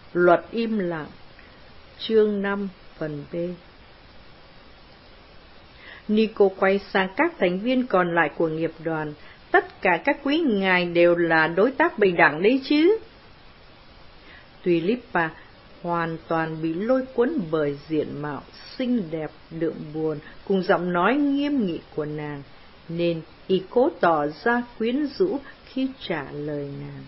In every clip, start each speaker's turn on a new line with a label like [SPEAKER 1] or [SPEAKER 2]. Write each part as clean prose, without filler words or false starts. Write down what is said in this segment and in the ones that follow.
[SPEAKER 1] Luật im lặng. Chương 5 phần B. Nico quay sang các thành viên còn lại của nghiệp đoàn. Tất cả các quý ngài đều là đối tác bình đẳng đấy chứ? Tulipa hoàn toàn bị lôi cuốn bởi diện mạo xinh đẹp đượm buồn cùng giọng nói nghiêm nghị của nàng, nên y cố tỏ ra quyến rũ khi trả lời nàng.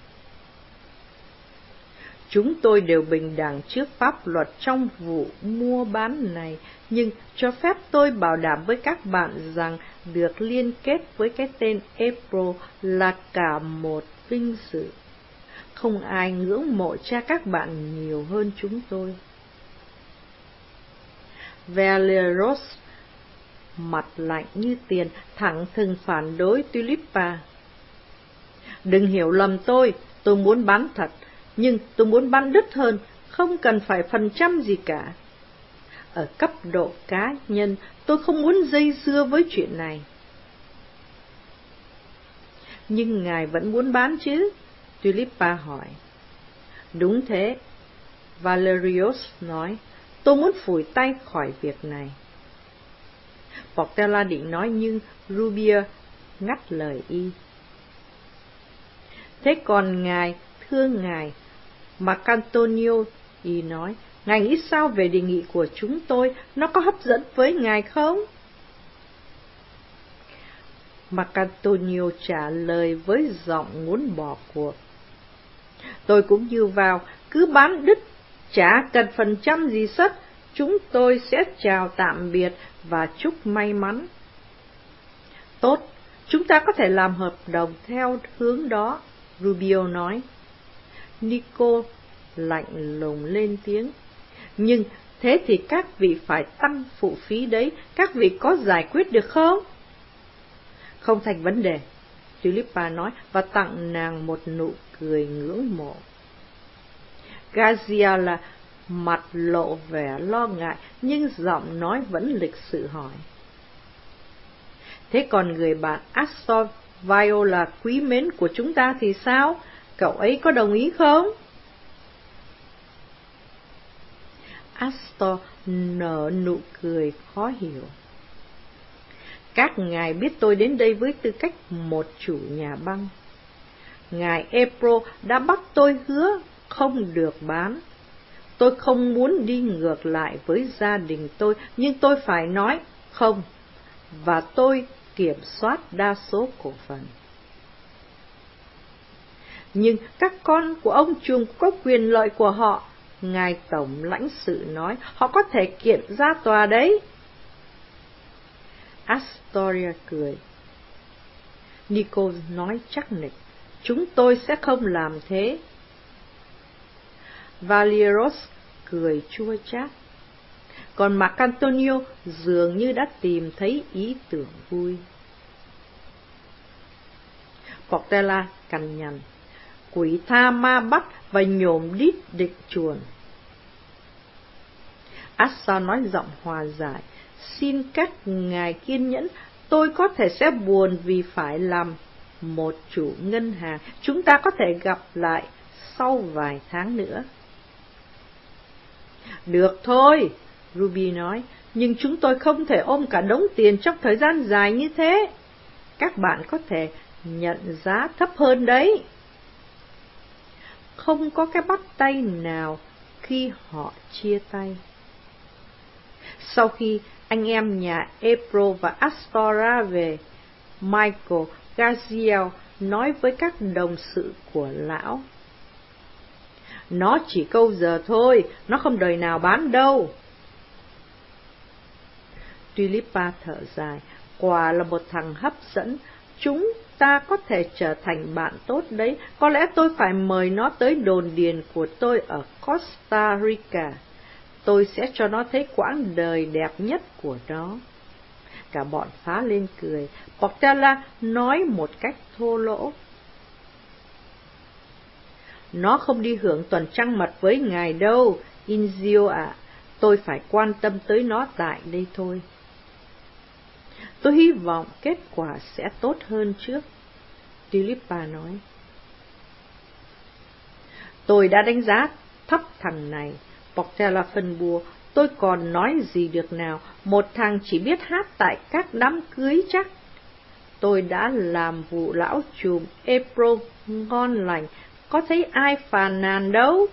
[SPEAKER 1] Chúng tôi đều bình đẳng trước pháp luật trong vụ mua bán này, nhưng cho phép tôi bảo đảm với các bạn rằng được liên kết với cái tên April là cả một vinh dự. Không ai ngưỡng mộ cha các bạn nhiều hơn chúng tôi. Valeros mặt lạnh như tiền, thẳng thừng phản đối Tulipa. Đừng hiểu lầm tôi muốn bán thật, nhưng tôi muốn bán đứt hơn, không cần phải phần trăm gì cả. Ở cấp độ cá nhân, tôi không muốn dây dưa với chuyện này. Nhưng ngài vẫn muốn bán chứ? Tulipa hỏi. Đúng thế, Valerius nói, tôi muốn phủi tay khỏi việc này. Portela định nói nhưng Rubia ngắt lời y. Thế còn ngài, thưa ngài, Marcantonio, y nói, ngài nghĩ sao về đề nghị của chúng tôi, nó có hấp dẫn với ngài không? Marcantonio trả lời với giọng muốn bỏ cuộc. Tôi cũng như vào, cứ bán đứt, chả cần phần trăm gì sất, chúng tôi sẽ chào tạm biệt và chúc may mắn. Tốt, chúng ta có thể làm hợp đồng theo hướng đó, Rubio nói. Nico lạnh lùng lên tiếng. Nhưng thế thì các vị phải tăng phụ phí đấy, các vị có giải quyết được không? Không thành vấn đề, Tulipa nói và tặng nàng một nụ cười ngưỡng mộ. Gaziala mặt lộ vẻ lo ngại, nhưng giọng nói vẫn lịch sự hỏi. Thế còn người bạn Astor Viola quý mến của chúng ta thì sao? Cậu ấy có đồng ý không? Astor nở nụ cười khó hiểu. Các ngài biết tôi đến đây với tư cách một chủ nhà băng. Ngài April đã bắt tôi hứa không được bán. Tôi không muốn đi ngược lại với gia đình tôi, nhưng tôi phải nói không, và tôi kiểm soát đa số cổ phần. Nhưng các con của ông trùm có quyền lợi của họ, ngài tổng lãnh sự nói, họ có thể kiện ra tòa đấy. Astoria cười. Nico nói chắc nịch, chúng tôi sẽ không làm thế. Valeros cười chua chát. Còn Marcantonio dường như đã tìm thấy ý tưởng vui. Portela cằn nhằn. Quỷ tha ma bắt và nhổm đít địch chuồn. Assa nói giọng hòa giải. Xin các ngài kiên nhẫn, tôi có thể sẽ buồn vì phải làm một chủ ngân hàng. Chúng ta có thể gặp lại sau vài tháng nữa. Được thôi, Ruby nói, nhưng chúng tôi không thể ôm cả đống tiền trong thời gian dài như thế. Các bạn có thể nhận giá thấp hơn đấy. Không có cái bắt tay nào khi họ chia tay. Sau khi anh em nhà April và Astora về, Michael Gaziel nói với các đồng sự của lão. Nó chỉ câu giờ thôi, nó không đời nào bán đâu. Tulipa thở dài, quả là một thằng hấp dẫn, chúng ta có thể trở thành bạn tốt đấy, có lẽ tôi phải mời nó tới đồn điền của tôi ở Costa Rica. Tôi sẽ cho nó thấy quãng đời đẹp nhất của nó. Cả bọn phá lên cười. Portela nói một cách thô lỗ. Nó không đi hưởng tuần trăng mật với ngài đâu, Inzio ạ. Tôi phải quan tâm tới nó tại đây thôi. Tôi hy vọng kết quả sẽ tốt hơn trước, Tulipa nói. Tôi đã đánh giá Thấp thằng này, Portela phân bua, tôi còn nói gì được nào, một thằng chỉ biết hát tại các đám cưới chắc. Tôi đã làm vụ lão trùm April ngon lành, có thấy ai phàn nàn đâu.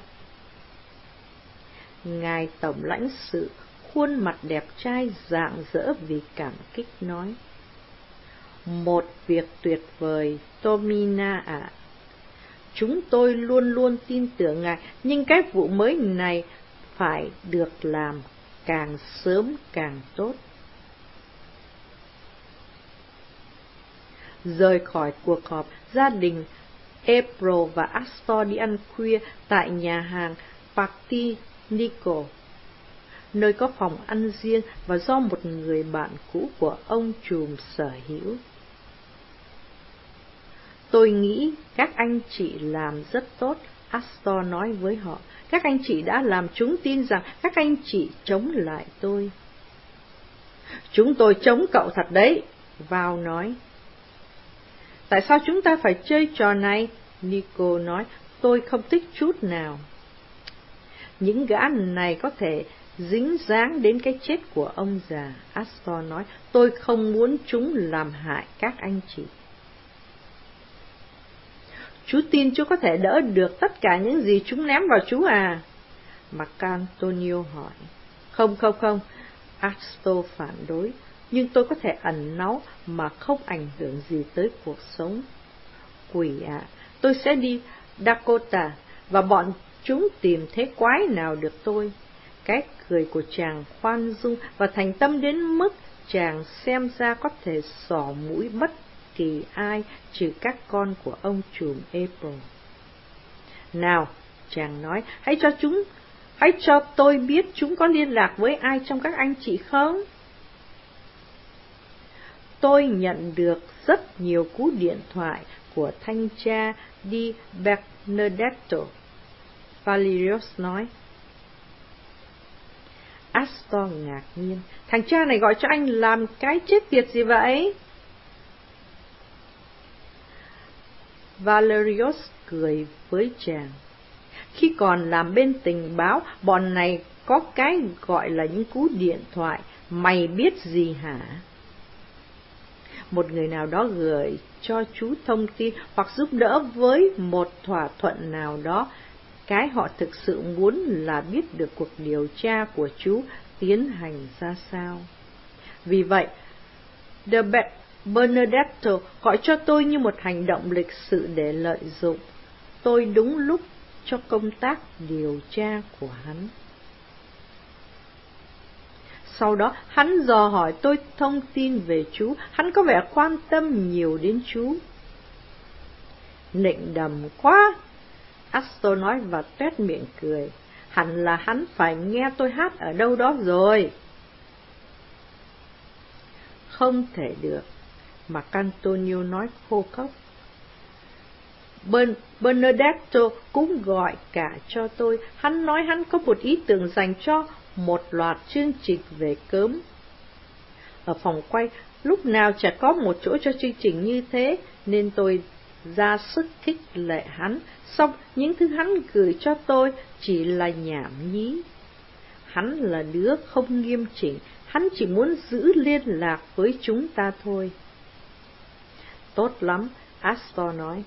[SPEAKER 1] Ngài tổng lãnh sự, khuôn mặt đẹp trai rạng rỡ vì cảm kích nói: một việc tuyệt vời, Tomina ạ. Chúng tôi luôn luôn tin tưởng ngài, nhưng cái vụ mới này phải được làm càng sớm càng tốt. Rời khỏi cuộc họp, gia đình April và Astor đi ăn khuya tại nhà hàng Party Nico, nơi có phòng ăn riêng và do một người bạn cũ của ông trùm sở hữu. Tôi nghĩ các anh chị làm rất tốt, Astor nói với họ. Các anh chị đã làm chúng tin rằng các anh chị chống lại tôi. Chúng tôi chống cậu thật đấy, Val nói. Tại sao chúng ta phải chơi trò này? Nico nói, tôi không thích chút nào. Những gã này có thể dính dáng đến cái chết của ông già, Astor nói. Tôi không muốn chúng làm hại các anh chị. Chú tin chú có thể đỡ được tất cả những gì chúng ném vào chú à? Marcantonio hỏi. Không, Astor phản đối. Nhưng tôi có thể ẩn náu mà không ảnh hưởng gì tới cuộc sống. Quỷ ạ, tôi sẽ đi Dakota và bọn chúng tìm thế quái nào được tôi. Cái cười của chàng khoan dung và thành tâm đến mức chàng xem ra có thể xỏ mũi bất kỳ ai trừ các con của ông trùm April. Nào, chàng nói, hãy cho tôi biết chúng có liên lạc với ai trong các anh chị không? Tôi nhận được rất nhiều cú điện thoại của thanh tra Di Bernardetto, Valerius nói. Astor ngạc nhiên, thằng cha này gọi cho anh làm cái chết tiệt gì vậy? Valerius cười với chàng. Khi còn làm bên tình báo, bọn này có cái gọi là những cú điện thoại, mày biết gì hả? Một người nào đó gửi cho chú thông tin hoặc giúp đỡ với một thỏa thuận nào đó. Cái họ thực sự muốn là biết được cuộc điều tra của chú tiến hành ra sao. Vì vậy, De Bernardetto gọi cho tôi như một hành động lịch sự để lợi dụng tôi đúng lúc cho công tác điều tra của hắn. Sau đó, hắn dò hỏi tôi thông tin về chú, hắn có vẻ quan tâm nhiều đến chú. Nịnh đầm quá, Astor nói và tuét miệng cười. Hẳn là hắn phải nghe tôi hát ở đâu đó rồi. Không thể được, Marcantonio nói khô khốc. Bernardetto cũng gọi cả cho tôi. Hắn nói hắn có một ý tưởng dành cho một loạt chương trình về cớm. Ở phòng quay, lúc nào chả có một chỗ cho chương trình như thế, nên tôi ra sức khích lệ hắn. Xong, những thứ hắn gửi cho tôi chỉ là nhảm nhí. Hắn là đứa không nghiêm chỉnh, hắn chỉ muốn giữ liên lạc với chúng ta thôi. Tốt lắm, Astor nói.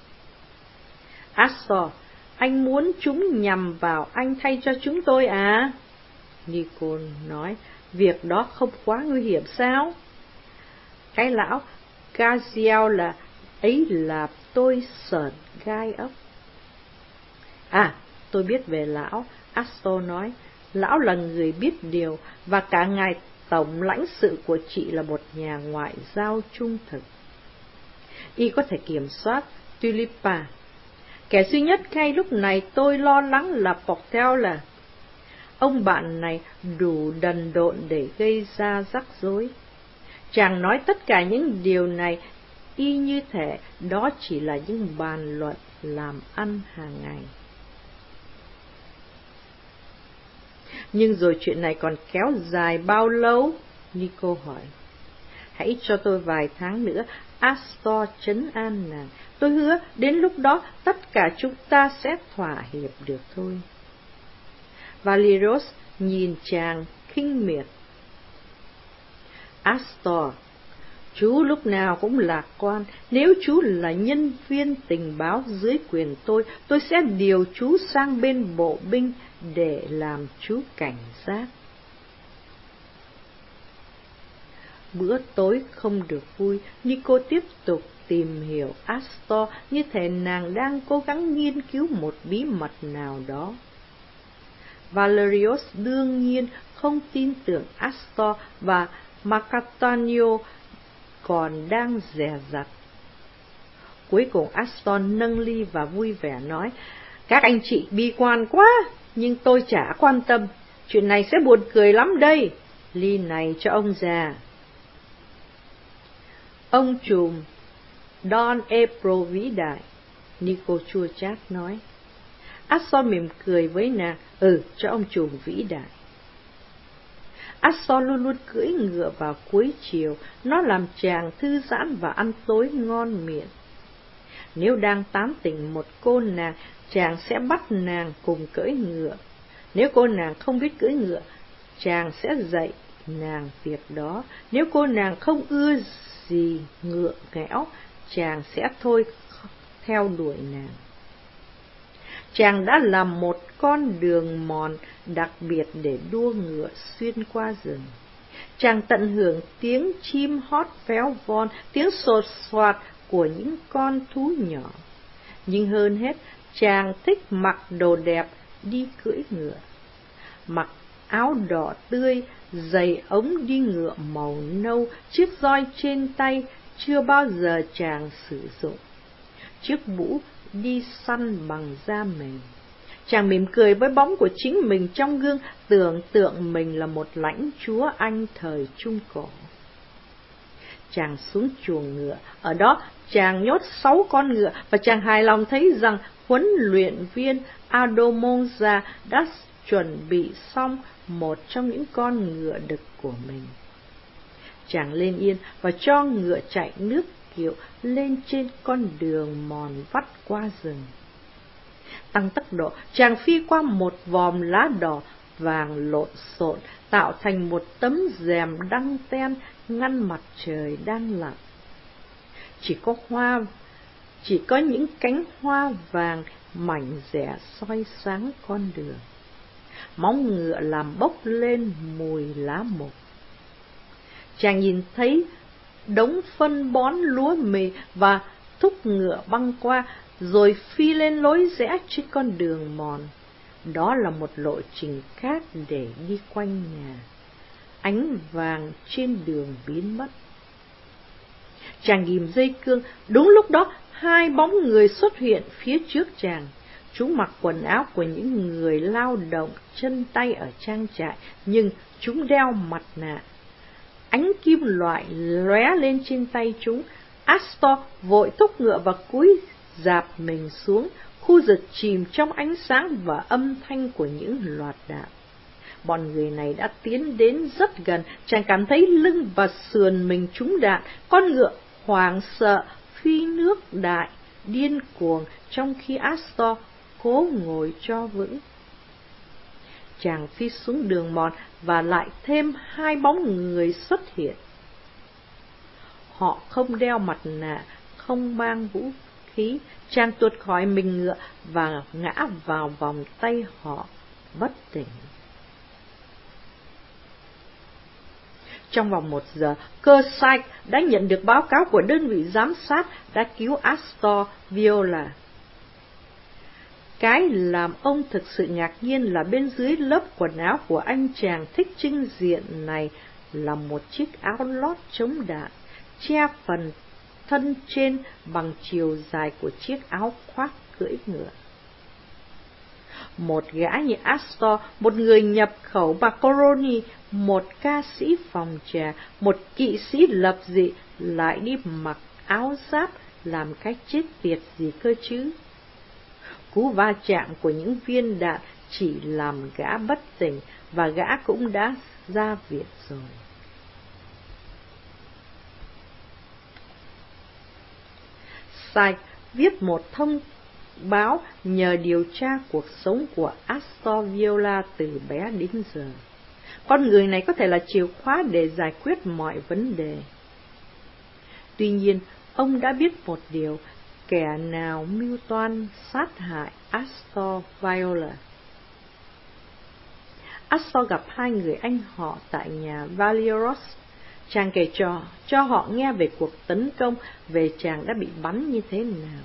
[SPEAKER 1] Astor, anh muốn chúng nhằm vào anh thay cho chúng tôi à? Nicole nói, việc đó không quá nguy hiểm sao? Cái lão Gaziel là tôi sởn gai ốc. À, tôi biết về lão, Astor nói. Lão là người biết điều, và cả ngài tổng lãnh sự của chị là một nhà ngoại giao trung thực. Y có thể kiểm soát Tulipa. Kẻ duy nhất ngay lúc này tôi lo lắng là Portela. Ông bạn này đủ đần độn để gây ra rắc rối. Chàng nói tất cả những điều này y như thể đó chỉ là những bàn luận làm ăn hàng ngày. Nhưng rồi chuyện này còn kéo dài bao lâu? Nico hỏi. Hãy cho tôi vài tháng nữa, Astor trấn an nàng. Tôi hứa đến lúc đó tất cả chúng ta sẽ thỏa hiệp được thôi. Valerius nhìn chàng khinh miệt. Astor, chú lúc nào cũng lạc quan. Nếu chú là nhân viên tình báo dưới quyền tôi sẽ điều chú sang bên bộ binh để làm chú cảnh giác. Bữa tối không được vui, Nico tiếp tục tìm hiểu Astor như thể nàng đang cố gắng nghiên cứu một bí mật nào đó. Valerius đương nhiên không tin tưởng Astor và Marcantonio còn đang dè dặt. Cuối cùng Astor nâng ly và vui vẻ nói, các anh chị bi quan quá, nhưng tôi chả quan tâm, chuyện này sẽ buồn cười lắm đây, ly này cho ông già. Ông trùm Don April vĩ đại, Nico chua chát nói. Astor mỉm cười với nàng, cho ông trùm vĩ đại. Astor luôn luôn cưỡi ngựa vào cuối chiều, nó làm chàng thư giãn và ăn tối ngon miệng. Nếu đang tán tỉnh một cô nàng, chàng sẽ bắt nàng cùng cưỡi ngựa. Nếu cô nàng không biết cưỡi ngựa, chàng sẽ dạy nàng việc đó. Nếu cô nàng không ưa gì ngựa nghẽo, chàng sẽ thôi theo đuổi nàng. Chàng đã làm một con đường mòn đặc biệt để đua ngựa xuyên qua rừng. Chàng tận hưởng tiếng chim hót véo von, tiếng sột soạt của những con thú nhỏ. Nhưng hơn hết, chàng thích mặc đồ đẹp đi cưỡi ngựa. Mặc áo đỏ tươi, giày ống đi ngựa màu nâu, chiếc roi trên tay chưa bao giờ chàng sử dụng. Chiếc mũ đi săn bằng da mềm. Chàng mỉm cười với bóng của chính mình trong gương, tưởng tượng mình là một lãnh chúa Anh thời Trung Cổ. Chàng xuống chuồng ngựa, ở đó chàng nhốt 6 con ngựa và chàng hài lòng thấy rằng huấn luyện viên Adomonza đã chuẩn bị xong một trong những con ngựa đực của mình. Chàng lên yên và cho ngựa chạy nước kiệu lên trên con đường mòn vắt qua rừng. Tăng tốc độ, chàng phi qua một vòm lá đỏ vàng lộn xộn, tạo thành một tấm rèm đăng ten ngăn mặt trời đang lặn. Chỉ có những cánh hoa vàng mảnh rẻ soi sáng con đường. Móng ngựa làm bốc lên mùi lá mục. Chàng nhìn thấy đống phân bón lúa mì và thúc ngựa băng qua, rồi phi lên lối rẽ trên con đường mòn. Đó là một lộ trình khác để đi quanh nhà. Ánh vàng trên đường biến mất. Chàng ghim dây cương, đúng lúc đó 2 bóng người xuất hiện phía trước chàng. Chúng mặc quần áo của những người lao động chân tay ở trang trại, nhưng chúng đeo mặt nạ. Ánh kim loại lóe lên trên tay chúng. Astor vội thúc ngựa và cúi rạp mình xuống, khu rừng chìm trong ánh sáng và âm thanh của những loạt đạn. Bọn người này đã tiến đến rất gần, chàng cảm thấy lưng và sườn mình trúng đạn. Con ngựa hoảng sợ phi nước đại, điên cuồng, trong khi Astor cố ngồi cho vững. Chàng phi xuống đường mòn và lại thêm 2 bóng người xuất hiện. Họ không đeo mặt nạ, không mang vũ khí. Chàng tuột khỏi mình ngựa và ngã vào vòng tay họ, bất tỉnh. Trong vòng 1 giờ, Kearsarge đã nhận được báo cáo của đơn vị giám sát đã cứu Astor Viola. Cái làm ông thực sự ngạc nhiên là bên dưới lớp quần áo của anh chàng thích trưng diện này là một chiếc áo lót chống đạn, che phần thân trên bằng chiều dài của chiếc áo khoác cưỡi ngựa. Một gã như Astor, một người nhập khẩu macaroni, một ca sĩ phòng trà, một kỵ sĩ lập dị lại đi mặc áo giáp làm cái chết tiệt gì cơ chứ? Cú va chạm của những viên đạn chỉ làm gã bất tỉnh và gã cũng đã ra viện rồi. Sykes viết một thông báo nhờ điều tra cuộc sống của Astor Viola từ bé đến giờ. Con người này có thể là chìa khóa để giải quyết mọi vấn đề. Tuy nhiên, ông đã biết một điều, kẻ nào mưu toan sát hại Astor Viola. Astor gặp hai người anh họ tại nhà Valerius. Chàng kể cho họ nghe về cuộc tấn công, về chàng đã bị bắn như thế nào.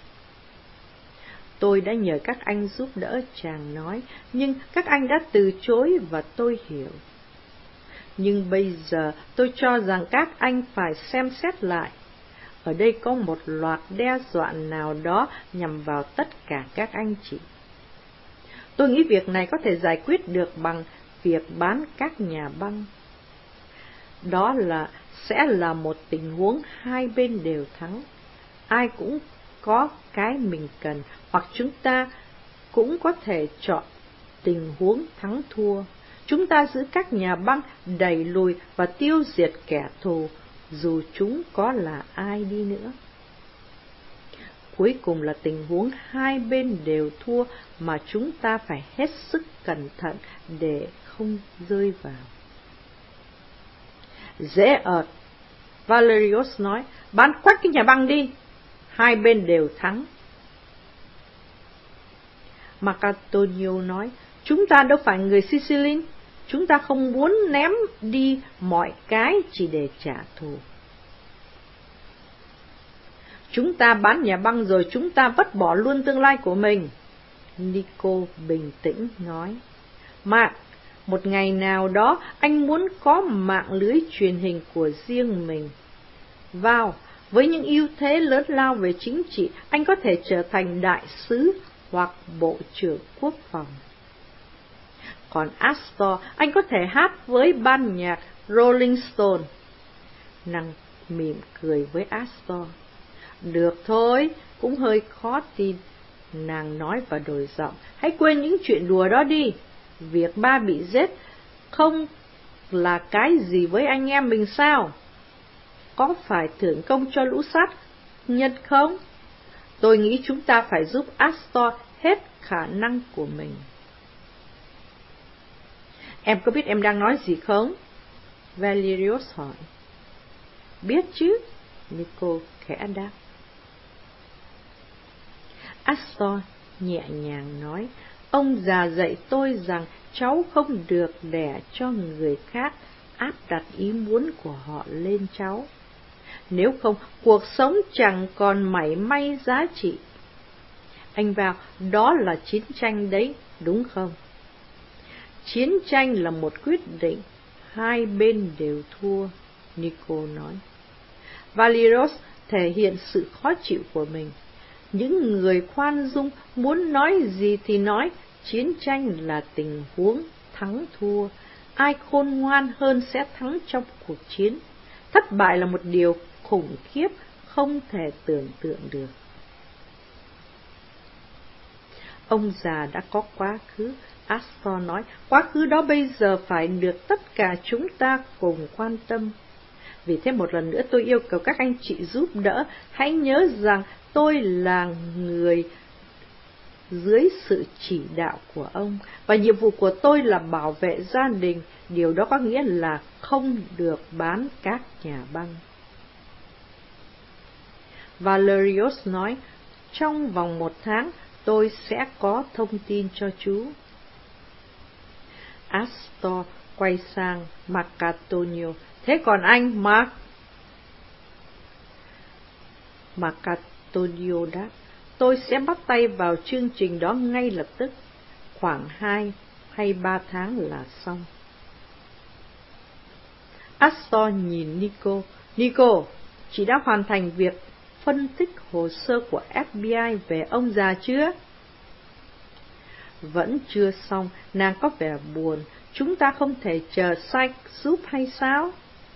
[SPEAKER 1] Tôi đã nhờ các anh giúp đỡ, chàng nói, nhưng các anh đã từ chối và tôi hiểu. Nhưng bây giờ tôi cho rằng các anh phải xem xét lại. Ở đây có một loạt đe dọa nào đó nhằm vào tất cả các anh chị. Tôi nghĩ việc này có thể giải quyết được bằng việc bán các nhà băng. Đó sẽ là một tình huống hai bên đều thắng. Ai cũng có cái mình cần, hoặc chúng ta cũng có thể chọn tình huống thắng thua. Chúng ta giữ các nhà băng, đẩy lùi và tiêu diệt kẻ thù, dù chúng có là ai đi nữa. Cuối cùng là tình huống hai bên đều thua mà chúng ta phải hết sức cẩn thận để không rơi vào. Dễ ợt, Valerius nói, bán quách cái nhà băng đi, hai bên đều thắng. Marcantonio nói, chúng ta đâu phải người Sicily, chúng ta không muốn ném đi mọi cái chỉ để trả thù. Chúng ta bán nhà băng rồi chúng ta vứt bỏ luôn tương lai của mình. Nico bình tĩnh nói, Mark, một ngày nào đó anh muốn có mạng lưới truyền hình của riêng mình. Vào, với những ưu thế lớn lao về chính trị, anh có thể trở thành đại sứ hoặc bộ trưởng quốc phòng. Còn Astor, anh có thể hát với ban nhạc Rolling Stone. Nàng mỉm cười với Astor. Được thôi, cũng hơi khó tin. Nàng nói và đổi giọng, hãy quên những chuyện đùa đó đi. Việc ba bị giết không là cái gì với anh em mình sao? Có phải thưởng công cho lũ sát nhân không? Tôi nghĩ chúng ta phải giúp Astor hết khả năng của mình. Em có biết em đang nói gì không? Valerius hỏi. Biết chứ, Nico khẽ đáp. Astor nhẹ nhàng nói, ông già dạy tôi rằng cháu không được đẻ cho người khác áp đặt ý muốn của họ lên cháu. Nếu không, cuộc sống chẳng còn mảy may giá trị. Anh vào, đó là chiến tranh đấy, đúng không? Chiến tranh là một quyết định, hai bên đều thua, Nico nói. Valerius thể hiện sự khó chịu của mình. Những người khoan dung muốn nói gì thì nói, chiến tranh là tình huống thắng thua. Ai khôn ngoan hơn sẽ thắng trong cuộc chiến. Thất bại là một điều khủng khiếp không thể tưởng tượng được. Ông già đã có quá khứ, Astor nói, quá khứ đó bây giờ phải được tất cả chúng ta cùng quan tâm. Vì thế một lần nữa tôi yêu cầu các anh chị giúp đỡ, hãy nhớ rằng tôi là người dưới sự chỉ đạo của ông, và nhiệm vụ của tôi là bảo vệ gia đình, điều đó có nghĩa là không được bán các nhà băng. Valerius nói, trong vòng 1 tháng tôi sẽ có thông tin cho chú. Astor quay sang Marcantonio, thế còn anh, Mark? Marcantonio đáp, tôi sẽ bắt tay vào chương trình đó ngay lập tức, khoảng 2 hay 3 tháng là xong. Astor nhìn Nico. Nico, chị đã hoàn thành việc phân tích hồ sơ của FBI về ông già chưa? Vẫn chưa xong, nàng có vẻ buồn. Chúng ta không thể chờ Sykes giúp hay sao?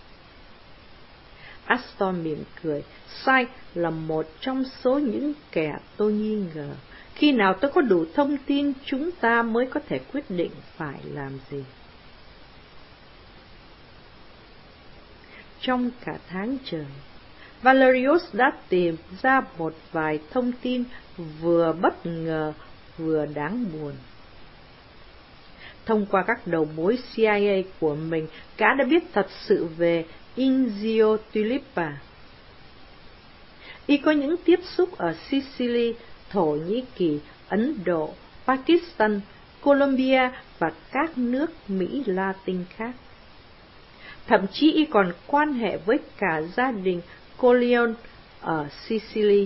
[SPEAKER 1] Astor mỉm cười. Sykes là một trong số những kẻ tôi nghi ngờ. Khi nào tôi có đủ thông tin, chúng ta mới có thể quyết định phải làm gì. Trong cả tháng trời, Valerius đã tìm ra một vài thông tin vừa bất ngờ vừa đáng buồn. Thông qua các đầu mối CIA của mình, gã đã biết thật sự về Inzio Tulipa. Y có những tiếp xúc ở Sicily, Thổ Nhĩ Kỳ, Ấn Độ, Pakistan, Colombia và các nước Mỹ Latin khác. Thậm chí y còn quan hệ với cả gia đình Corleone ở Sicily.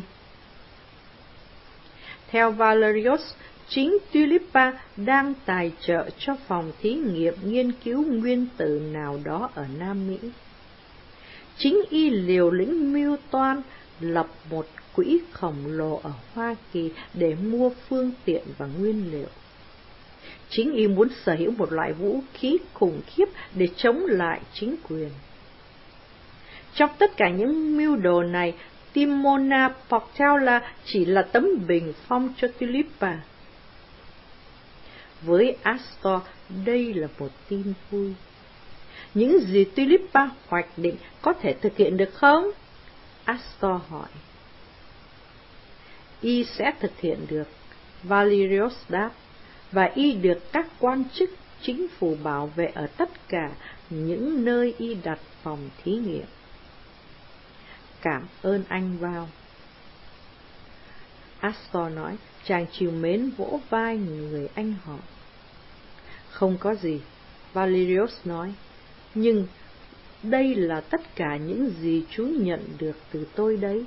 [SPEAKER 1] Theo Valerius, chính Tulipa đang tài trợ cho phòng thí nghiệm nghiên cứu nguyên tử nào đó ở Nam Mỹ. Chính y liều lĩnh mưu toan lập một quỹ khổng lồ ở Hoa Kỳ để mua phương tiện và nguyên liệu. Chính y muốn sở hữu một loại vũ khí khủng khiếp để chống lại chính quyền. Trong tất cả những mưu đồ này, Timona Portela chỉ là tấm bình phong cho Tulipa. Với Astor, đây là một tin vui. Những gì Tulipa hoạch định có thể thực hiện được không? Astor hỏi. Y sẽ thực hiện được, Valerius đáp, và y được các quan chức chính phủ bảo vệ ở tất cả những nơi y đặt phòng thí nghiệm. Cảm ơn anh Val. Astor nói, chàng trìu mến vỗ vai người anh họ. Không có gì, Valerius nói, nhưng đây là tất cả những gì chú nhận được từ tôi đấy.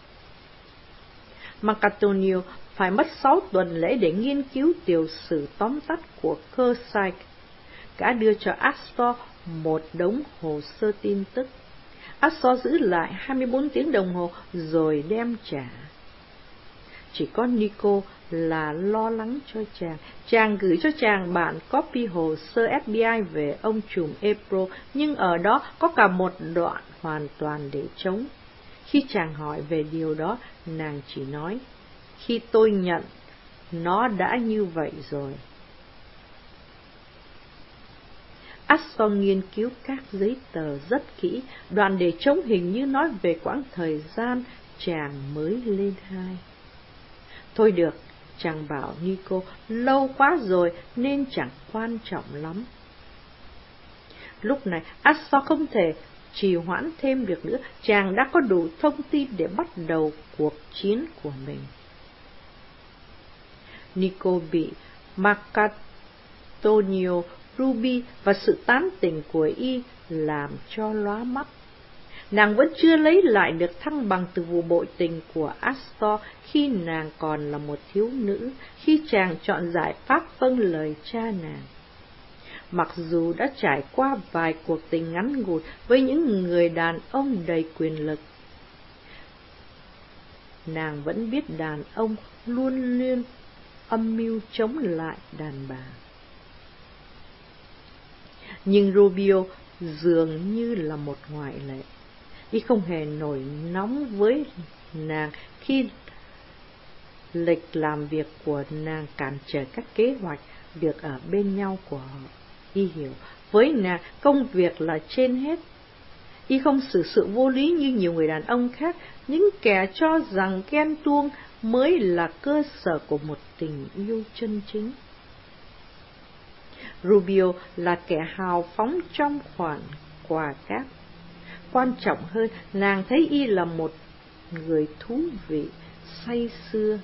[SPEAKER 1] Marcantonio phải mất 6 tuần lễ để nghiên cứu tiểu sử tóm tắt của Kearsarge. Gã đưa cho Astor một đống hồ sơ tin tức. Astor giữ lại 24 tiếng đồng hồ rồi đem trả. Chỉ có Nico là lo lắng cho chàng. Chàng gửi cho chàng bản copy hồ sơ FBI về ông trùm April, nhưng ở đó có cả một đoạn hoàn toàn để trống. Khi chàng hỏi về điều đó, nàng chỉ nói, khi tôi nhận, nó đã như vậy rồi. Astor nghiên cứu các giấy tờ rất kỹ, đoạn để trống hình như nói về quãng thời gian chàng mới lên 2. Thôi được, chàng bảo Nico, lâu quá rồi nên chẳng quan trọng lắm. Lúc này, Astor không thể trì hoãn thêm được nữa, chàng đã có đủ thông tin để bắt đầu cuộc chiến của mình. Nico bị Marcantonio, Ruby và sự tán tỉnh của y làm cho lóa mắt. Nàng vẫn chưa lấy lại được thăng bằng từ vụ bội tình của Astor khi nàng còn là một thiếu nữ, khi chàng chọn giải pháp vâng lời cha nàng. Mặc dù đã trải qua vài cuộc tình ngắn ngủi với những người đàn ông đầy quyền lực, nàng vẫn biết đàn ông luôn luôn âm mưu chống lại đàn bà. Nhưng Rubio dường như là một ngoại lệ. Y không hề nổi nóng với nàng khi lịch làm việc của nàng cản trở các kế hoạch được ở bên nhau của họ. Y hiểu, với nàng công việc là trên hết. Y không xử sự vô lý như nhiều người đàn ông khác, những kẻ cho rằng ghen tuông mới là cơ sở của một tình yêu chân chính. Rubio là kẻ hào phóng trong khoản quà cáp. Quan trọng hơn, nàng thấy y là một người thú vị, say sưa.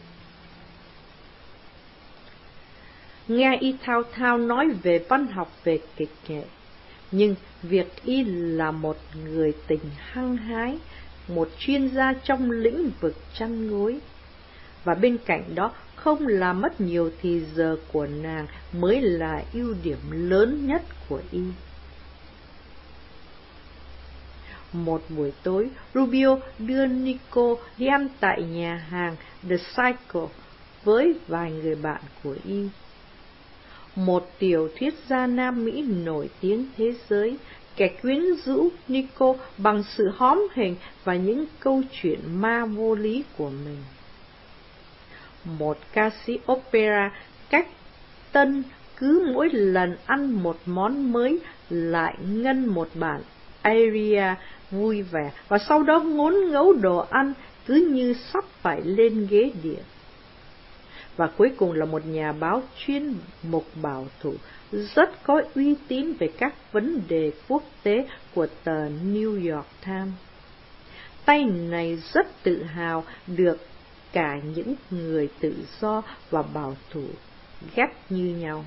[SPEAKER 1] Nghe y thao thao nói về văn học, về kịch nghệ, nhưng việc y là một người tình hăng hái, một chuyên gia trong lĩnh vực chăn gối, và bên cạnh đó không làm mất nhiều thì giờ của nàng mới là ưu điểm lớn nhất của y. Một buổi tối, Rubio đưa Nico đi ăn tại nhà hàng The Cycle với vài người bạn của y. Một tiểu thuyết gia Nam Mỹ nổi tiếng thế giới, kẻ quyến rũ Nico bằng sự hóm hình và những câu chuyện ma vô lý của mình. Một ca sĩ opera cách tân cứ mỗi lần ăn một món mới lại ngân một bản aria vui vẻ, và sau đó ngốn ngấu đồ ăn cứ như sắp phải lên ghế địa. Và cuối cùng là một nhà báo chuyên mục bảo thủ, rất có uy tín về các vấn đề quốc tế của tờ New York Times. Tay này rất tự hào được cả những người tự do và bảo thủ ghét như nhau.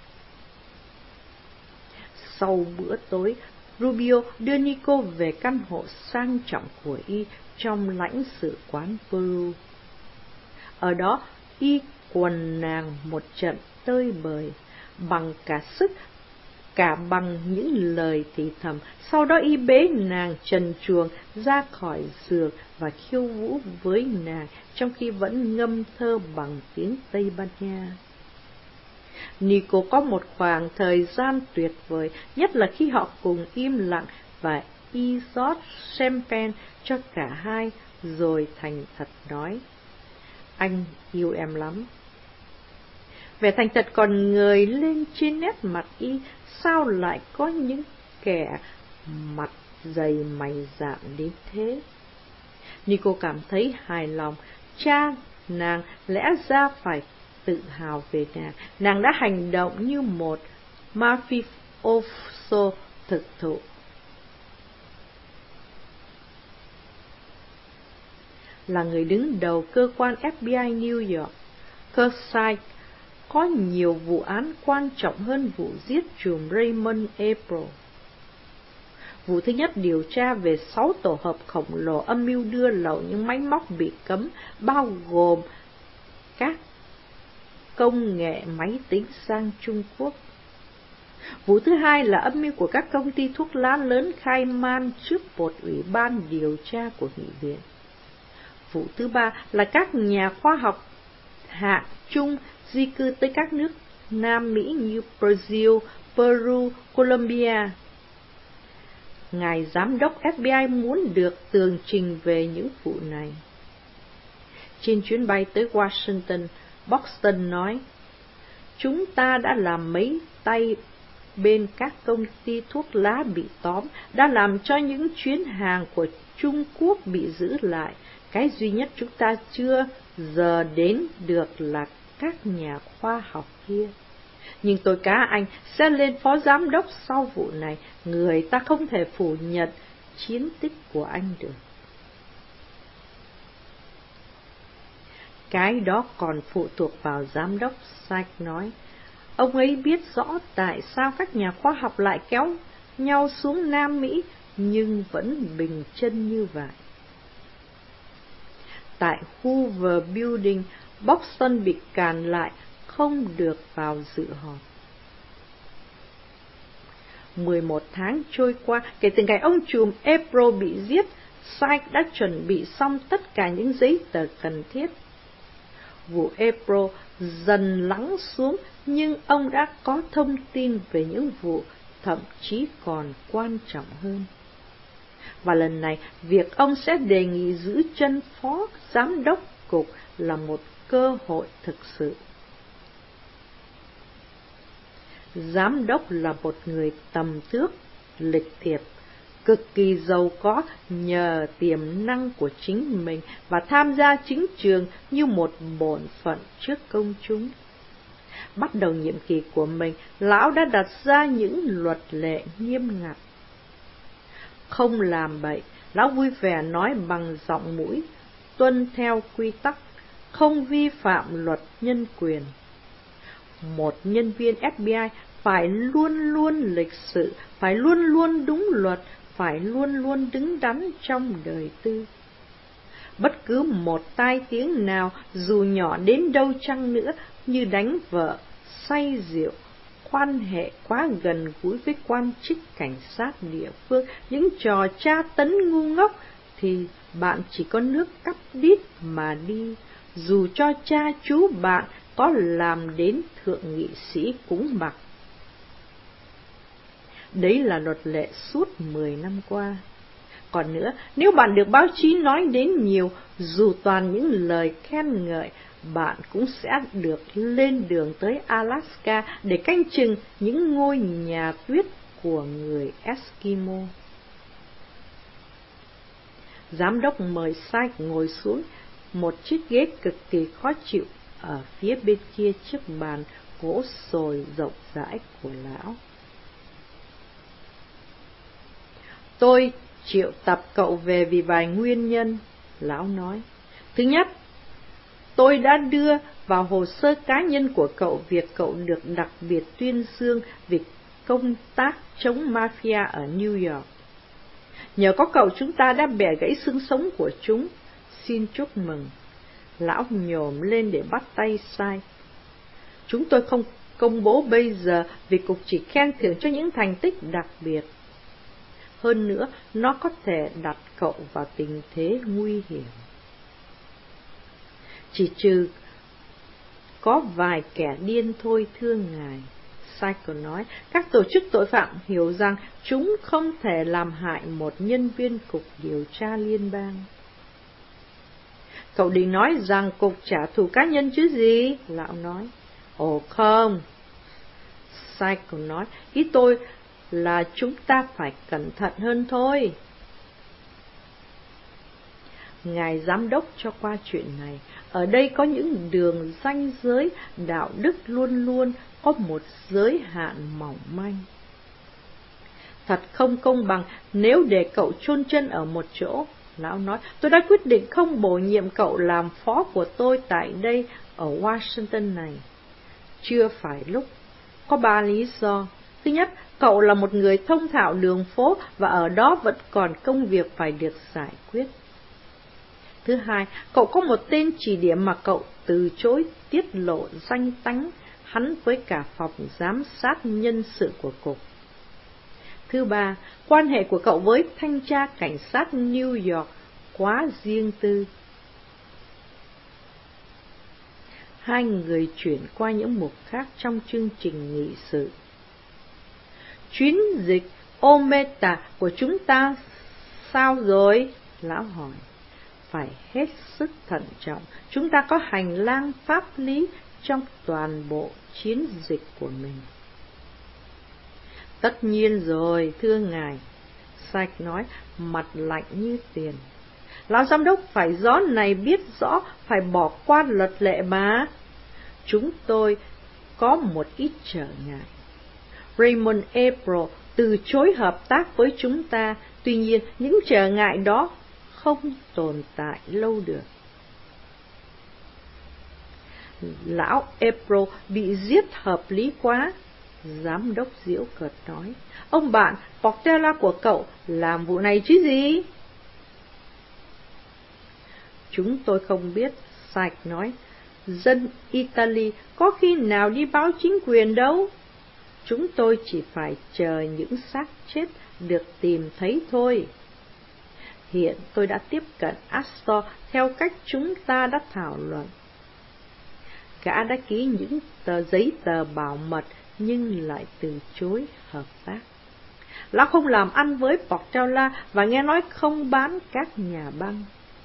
[SPEAKER 1] Sau bữa tối, Rubio đưa Nico về căn hộ sang trọng của y trong lãnh sự quán Peru. Ở đó, y quần nàng một trận tơi bời, bằng cả sức, cả bằng những lời thì thầm. Sau đó y bế nàng trần truồng ra khỏi giường và khiêu vũ với nàng, trong khi vẫn ngâm thơ bằng tiếng Tây Ban Nha. Nico có một khoảng thời gian tuyệt vời, nhất là khi họ cùng im lặng và y rót champagne cho cả hai, rồi thành thật nói: "Anh yêu em lắm." Vẻ thành thật còn ngời lên trên nét mặt y, sao lại có những kẻ mặt dày mày dạn đến thế? Nico cảm thấy hài lòng. Cha nàng lẽ ra phải tự hào về nàng. Nàng đã hành động như một mafioso thực thụ. Là người đứng đầu cơ quan FBI New York, Kearsarge có nhiều vụ án quan trọng hơn vụ giết trùm Raymond April. Vụ thứ nhất điều tra về 6 tổ hợp khổng lồ âm mưu đưa lậu những máy móc bị cấm, bao gồm các công nghệ máy tính sang Trung Quốc. Vụ thứ hai là âm mưu của các công ty thuốc lá lớn khai man trước một ủy ban điều tra của nghị viện. Vụ thứ ba là các nhà khoa học hạng trung di cư tới các nước Nam Mỹ như Brazil, Peru, Colombia. Ngài Giám đốc FBI muốn được tường trình về những vụ này. Trên chuyến bay tới Washington, Buxton nói: "Chúng ta đã làm mấy tay bên các công ty thuốc lá bị tóm, đã làm cho những chuyến hàng của Trung Quốc bị giữ lại. Cái duy nhất chúng ta chưa giờ đến được là các nhà khoa học kia. Nhưng tôi cá anh sẽ lên phó giám đốc sau vụ này, người ta không thể phủ nhận chiến tích của anh được." "Cái đó còn phụ thuộc vào giám đốc," Sachs nói. "Ông ấy biết rõ tại sao các nhà khoa học lại kéo nhau xuống Nam Mỹ, nhưng vẫn bình chân như vậy." Tại Hoover Building, Buxton bị cản lại, không được vào dự họp. 11 tháng trôi qua kể từ ngày ông trùm April bị giết, Sachs đã chuẩn bị xong tất cả những giấy tờ cần thiết. Vụ April dần lắng xuống, nhưng ông đã có thông tin về những vụ thậm chí còn quan trọng hơn. Và lần này, việc ông sẽ đề nghị giữ chân phó giám đốc cục là một cơ hội thực sự. Giám đốc là một người tầm thước, lịch thiệp, cực kỳ giàu có nhờ tiềm năng của chính mình và tham gia chính trường như một bổn phận trước công chúng. Bắt đầu nhiệm kỳ của mình, lão đã đặt ra những luật lệ nghiêm ngặt. Không làm bậy, lão vui vẻ nói bằng giọng mũi, tuân theo quy tắc, không vi phạm luật nhân quyền. Một nhân viên FBI phải luôn luôn lịch sự, phải luôn luôn đúng luật, phải luôn luôn đứng đắn trong đời tư. Bất cứ một tai tiếng nào, dù nhỏ đến đâu chăng nữa, như đánh vợ, say rượu, quan hệ quá gần gũi với quan chức cảnh sát địa phương, những trò tra tấn ngu ngốc, thì bạn chỉ có nước cắp đít mà đi, dù cho cha chú bạn có làm đến thượng nghị sĩ cũng mặc. Đấy là luật lệ suốt 10 năm qua. Còn nữa, nếu bạn được báo chí nói đến nhiều, dù toàn những lời khen ngợi, bạn cũng sẽ được lên đường tới Alaska để canh chừng những ngôi nhà tuyết của người Eskimo. Giám đốc mời Sykes ngồi xuống một chiếc ghế cực kỳ khó chịu ở phía bên kia chiếc bàn gỗ sồi rộng rãi của lão. Tôi triệu tập cậu về vì vài nguyên nhân, lão nói. Thứ nhất, tôi đã đưa vào hồ sơ cá nhân của cậu việc cậu được đặc biệt tuyên dương vì công tác chống mafia ở New York. Nhờ có cậu chúng ta đã bẻ gãy xương sống của chúng. Xin chúc mừng. Lão nhổm lên để bắt tay Sykes. Chúng tôi không công bố bây giờ vì cục chỉ khen thưởng cho những thành tích đặc biệt. Hơn nữa, nó có thể đặt cậu vào tình thế nguy hiểm. Chỉ trừ có vài kẻ điên thôi thưa ngài, Sykes nói. Các tổ chức tội phạm hiểu rằng chúng không thể làm hại một nhân viên cục điều tra liên bang. Cậu định nói rằng cục trả thù cá nhân chứ gì? Lão nói. Ồ không, Sykes nói. Ý tôi là chúng ta phải cẩn thận hơn thôi. Ngài giám đốc cho qua chuyện này. Ở đây có những đường ranh giới, đạo đức luôn luôn có một giới hạn mỏng manh. Thật không công bằng nếu để cậu chôn chân ở một chỗ. Lão nói, tôi đã quyết định không bổ nhiệm cậu làm phó của tôi tại đây ở Washington này. Chưa phải lúc. Có 3 lý do. Thứ nhất, cậu là một người thông thạo đường phố và ở đó vẫn còn công việc phải được giải quyết. Thứ hai, cậu có một tên chỉ điểm mà cậu từ chối tiết lộ danh tánh hắn với cả phòng giám sát nhân sự của cục. Thứ ba, quan hệ của cậu với thanh tra cảnh sát New York quá riêng tư. Hai người chuyển qua những mục khác trong chương trình nghị sự. Chuyến dịch Ometa của chúng ta sao rồi? Lão hỏi. Phải hết sức thận trọng. Chúng ta có hành lang pháp lý trong toàn bộ chiến dịch của mình. Tất nhiên rồi, thưa ngài, Sykes nói, mặt lạnh như tiền. Lão giám đốc phải rõ này biết rõ, phải bỏ qua luật lệ mà. Chúng tôi có một ít trở ngại. Raymond April từ chối hợp tác với chúng ta, tuy nhiên những trở ngại đó không tồn tại lâu được. Lão April bị giết hợp lý quá, giám đốc giễu cợt nói. Ông bạn Portela của cậu làm vụ này chứ gì? Chúng tôi không biết, Sykes nói. Dân Italy có khi nào đi báo chính quyền đâu. Chúng tôi chỉ phải chờ những xác chết được tìm thấy thôi. Hiện tôi đã tiếp cận Astor theo cách chúng ta đã thảo luận. Gã đã ký những tờ giấy tờ bảo mật nhưng lại từ chối hợp tác. Lão không làm ăn với Portela và nghe nói không bán các nhà băng.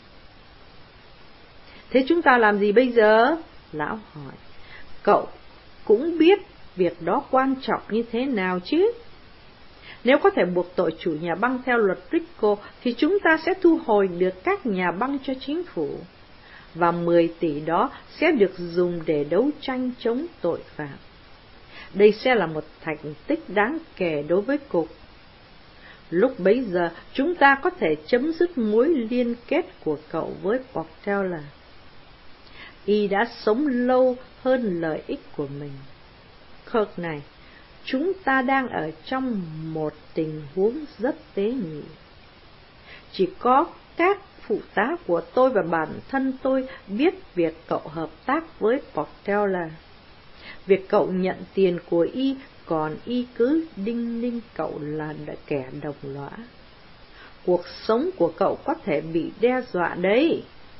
[SPEAKER 1] Thế chúng ta làm gì bây giờ? Lão hỏi. Cậu cũng biết việc đó quan trọng như thế nào chứ? Nếu có thể buộc tội chủ nhà băng theo luật RICO thì chúng ta sẽ thu hồi được các nhà băng cho chính phủ. Và 10 tỷ đó sẽ được dùng để đấu tranh chống tội phạm. Đây sẽ là một thành tích đáng kể đối với cục. Lúc bấy giờ chúng ta có thể chấm dứt mối liên kết của cậu với Portela. Y đã sống lâu hơn lợi ích của mình. Kirk này, chúng ta đang ở trong một tình huống rất tế nhị. Chỉ có các phụ tá của tôi và bản thân tôi biết việc cậu hợp tác với Portela. Việc cậu nhận tiền của Y, còn Y cứ đinh ninh cậu là kẻ đồng lõa. Cuộc sống của cậu có thể bị đe dọa đấy.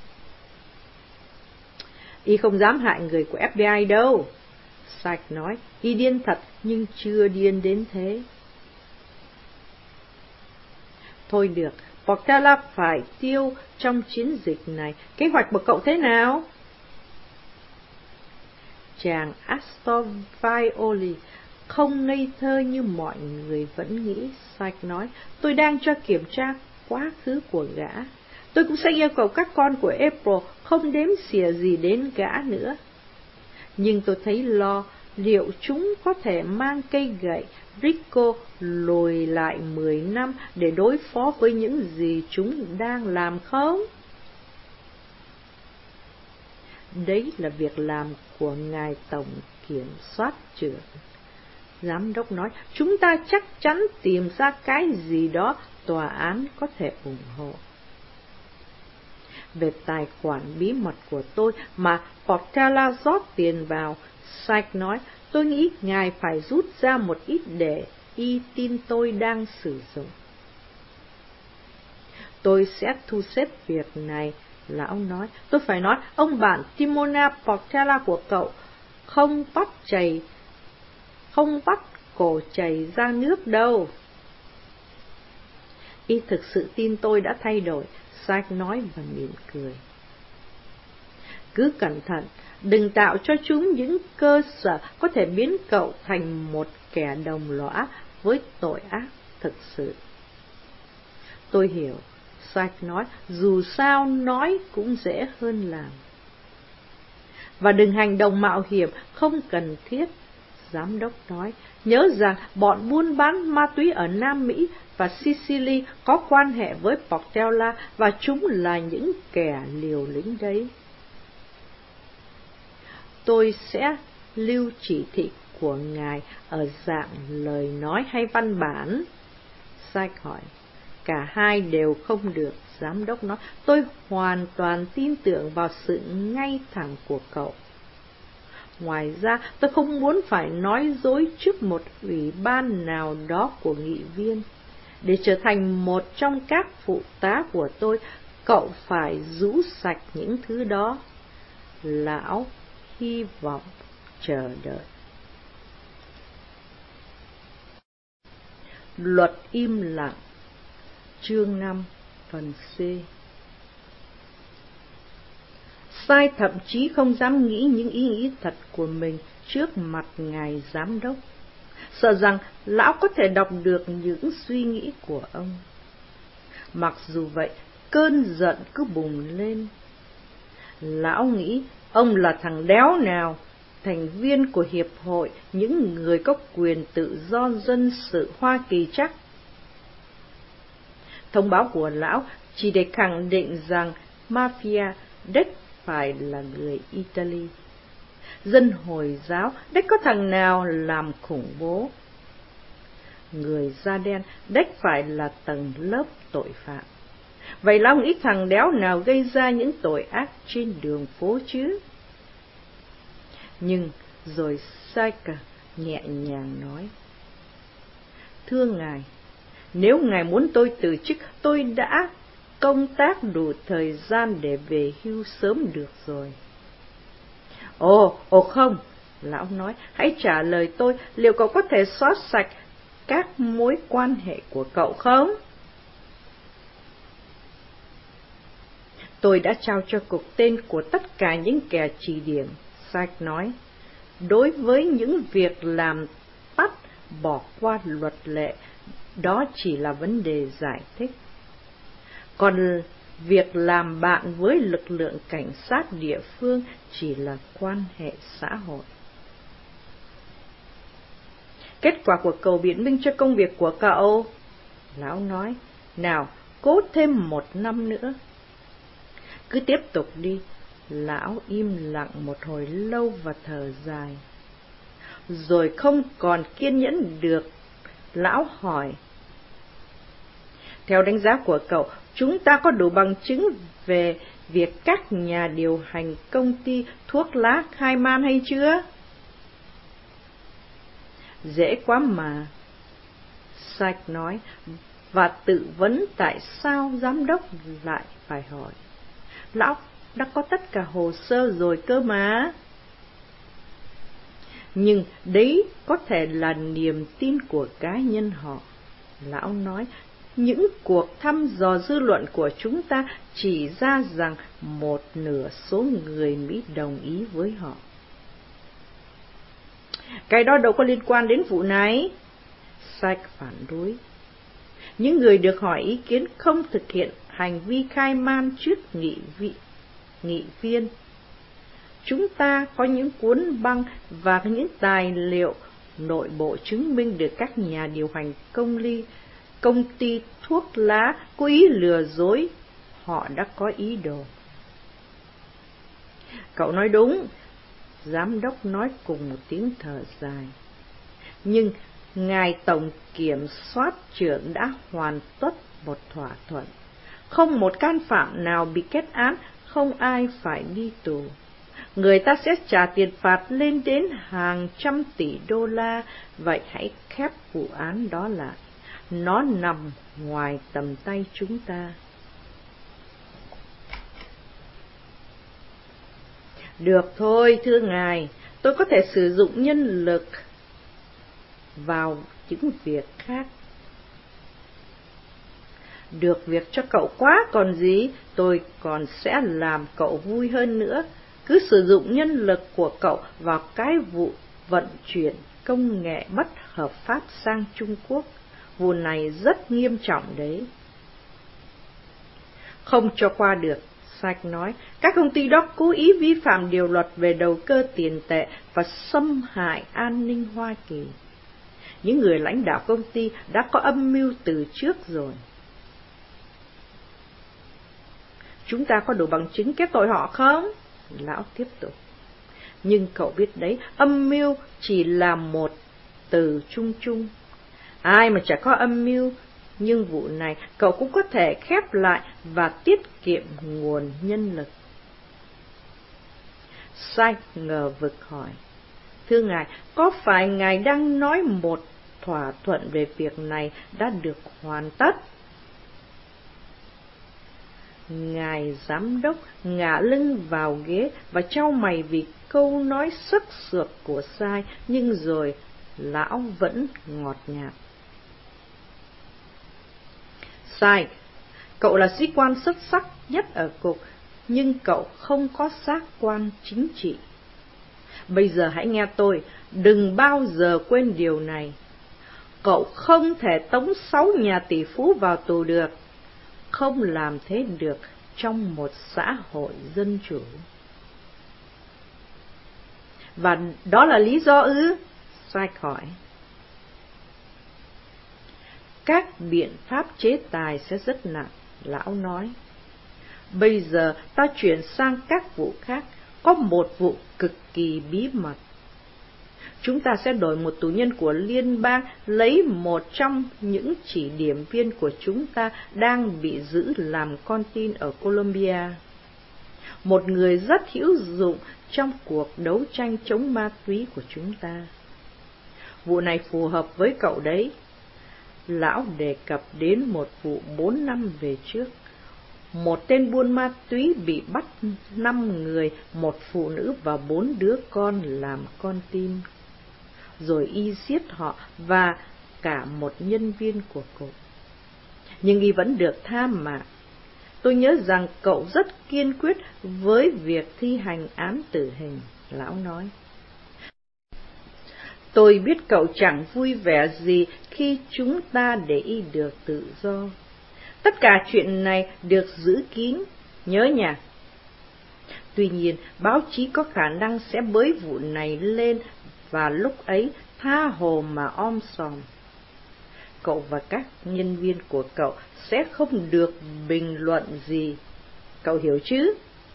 [SPEAKER 1] Y không dám hại người của FBI đâu, Sykes nói. Y điên thật nhưng chưa điên đến thế. Thôi được, Portela phải tiêu trong chiến dịch này. Kế hoạch của cậu thế nào? Chàng Astor Violi không ngây thơ như mọi người vẫn nghĩ, Sykes nói. Tôi đang cho kiểm tra quá khứ của gã. Tôi cũng sẽ yêu cầu các con của April không đếm xỉa gì đến gã nữa. Nhưng tôi thấy lo liệu chúng có thể mang cây gậy Rico lùi lại 10 năm để đối phó với những gì chúng đang làm không? Đấy là việc làm của ngài Tổng Kiểm soát trưởng. Giám đốc nói, chúng ta chắc chắn tìm ra cái gì đó tòa án có thể ủng hộ. Về tài khoản bí mật của tôi mà Portela rót tiền vào, Sykes nói, tôi nghĩ ngài phải rút ra một ít để y tin tôi đang sử dụng. Tôi sẽ thu xếp việc này, lão nói. Tôi phải nói, ông bạn Timona Portela của cậu không bắt cổ chảy ra nước đâu. Y thực sự tin tôi đã thay đổi, Sykes nói và mỉm cười. Cứ cẩn thận, đừng tạo cho chúng những cơ sở có thể biến cậu thành một kẻ đồng lõa với tội ác thực sự. Tôi hiểu, Sykes nói, dù sao nói cũng dễ hơn làm. Và đừng hành động mạo hiểm không cần thiết, giám đốc nói. Nhớ rằng bọn buôn bán ma túy ở Nam Mỹ và Sicily có quan hệ với Portela và chúng là những kẻ liều lĩnh đấy. Tôi sẽ lưu chỉ thị của ngài ở dạng lời nói hay văn bản? Sykes hỏi. Cả hai đều không được, giám đốc nói. Tôi hoàn toàn tin tưởng vào sự ngay thẳng của cậu. Ngoài ra, tôi không muốn phải nói dối trước một ủy ban nào đó của nghị viên. Để trở thành một trong các phụ tá của tôi, cậu phải rũ sạch những thứ đó. Lão hy vọng chờ đợi. Luật im lặng. Chương 5, phần C. Sai thậm chí không dám nghĩ những ý nghĩ thật của mình trước mặt ngài giám đốc, sợ rằng lão có thể đọc được những suy nghĩ của ông. Mặc dù vậy, cơn giận cứ bùng lên. Lão nghĩ ông là thằng đéo nào, thành viên của Hiệp hội những người có quyền tự do dân sự Hoa Kỳ chắc. Thông báo của lão chỉ để khẳng định rằng mafia đếch phải là người Italy. Dân Hồi giáo đếch có thằng nào làm khủng bố. Người da đen đếch phải là tầng lớp tội phạm. Vậy lão nghĩ thằng đéo nào gây ra những tội ác trên đường phố chứ? Nhưng rồi Sykes nhẹ nhàng nói, thưa ngài, nếu ngài muốn tôi từ chức, tôi đã công tác đủ thời gian để về hưu sớm được rồi. Ồ không, lão nói, hãy trả lời tôi, liệu cậu có thể xóa sạch các mối quan hệ của cậu không? Tôi đã trao cho cục tên của tất cả những kẻ chỉ điểm, Sykes nói. Đối với những việc làm tắt bỏ qua luật lệ, đó chỉ là vấn đề giải thích. Còn việc làm bạn với lực lượng cảnh sát địa phương chỉ là quan hệ xã hội. Kết quả của cầu biện minh cho công việc của cậu, lão nói, nào, cố thêm 1 năm nữa. Cứ tiếp tục đi. Lão im lặng một hồi lâu và thở dài. Rồi không còn kiên nhẫn được, lão hỏi, theo đánh giá của cậu, chúng ta có đủ bằng chứng về việc các nhà điều hành công ty thuốc lá khai man hay chưa? Dễ quá mà, Sykes nói, và tự vấn tại sao giám đốc lại phải hỏi. Lão đã có tất cả hồ sơ rồi cơ mà. Nhưng đấy có thể là niềm tin của cá nhân họ, lão nói. Những cuộc thăm dò dư luận của chúng ta chỉ ra rằng 1/2 số người Mỹ đồng ý với họ. Cái đó đâu có liên quan đến vụ này, Sykes phản đối. Những người được hỏi ý kiến không thực hiện hành vi khai man trước nghị viên. Chúng ta có những cuốn băng và những tài liệu nội bộ chứng minh được các nhà điều hành công ty thuốc lá cố ý lừa dối, họ đã có ý đồ. Cậu nói đúng, giám đốc nói cùng một tiếng thở dài. Nhưng ngài tổng kiểm soát trưởng đã hoàn tất một thỏa thuận. Không một can phạm nào bị kết án, không ai phải đi tù. Người ta sẽ trả tiền phạt lên đến hàng trăm tỷ đô la, vậy hãy khép vụ án đó lại. Nó nằm ngoài tầm tay chúng ta. Được thôi, thưa ngài, tôi có thể sử dụng nhân lực vào những việc khác. Được việc cho cậu quá còn gì, tôi còn sẽ làm cậu vui hơn nữa. Cứ sử dụng nhân lực của cậu vào cái vụ vận chuyển công nghệ bất hợp pháp sang Trung Quốc. Vụ này rất nghiêm trọng đấy. Không cho qua được, Sachs nói. Các công ty đó cố ý vi phạm điều luật về đầu cơ tiền tệ và xâm hại an ninh Hoa Kỳ. Những người lãnh đạo công ty đã có âm mưu từ trước rồi. Chúng ta có đủ bằng chứng kết tội họ không? Lão tiếp tục. Nhưng cậu biết đấy, âm mưu chỉ là một từ chung chung. Ai mà chả có âm mưu, nhưng vụ này cậu cũng có thể khép lại và tiết kiệm nguồn nhân lực. Sachs ngờ vực hỏi. Thưa ngài, có phải ngài đang nói một thỏa thuận về việc này đã được hoàn tất? Ngài giám đốc ngả lưng vào ghế và chau mày vì câu nói sắc sược của Sachs, nhưng rồi lão vẫn ngọt nhạt. Sachs, cậu là sĩ quan xuất sắc nhất ở cục, nhưng cậu không có giác quan chính trị. Bây giờ hãy nghe tôi, đừng bao giờ quên điều này. Cậu không thể tống 6 nhà tỷ phú vào tù được. Không làm thế được trong một xã hội dân chủ. Và đó là lý do ư? Sachs hỏi. Các biện pháp chế tài sẽ rất nặng, lão nói. Bây giờ ta chuyển sang các vụ khác, có một vụ cực kỳ bí mật. Chúng ta sẽ đổi một tù nhân của liên bang lấy một trong những chỉ điểm viên của chúng ta đang bị giữ làm con tin ở Colombia. Một người rất hữu dụng trong cuộc đấu tranh chống ma túy của chúng ta. Vụ này phù hợp với cậu đấy. Lão đề cập đến một vụ 4 năm về trước. Một tên buôn ma túy bị bắt 5 người, một phụ nữ và 4 đứa con làm con tin. Rồi y giết họ và cả một nhân viên của cậu. Nhưng y vẫn được tha mạng. Tôi nhớ rằng cậu rất kiên quyết với việc thi hành án tử hình, lão nói. Tôi biết cậu chẳng vui vẻ gì khi chúng ta để y được tự do. Tất cả chuyện này được giữ kín, nhớ nha. Tuy nhiên, báo chí có khả năng sẽ bới vụ này lên và lúc ấy tha hồ mà om sòm. Cậu và các nhân viên của cậu sẽ không được bình luận gì. Cậu hiểu chứ?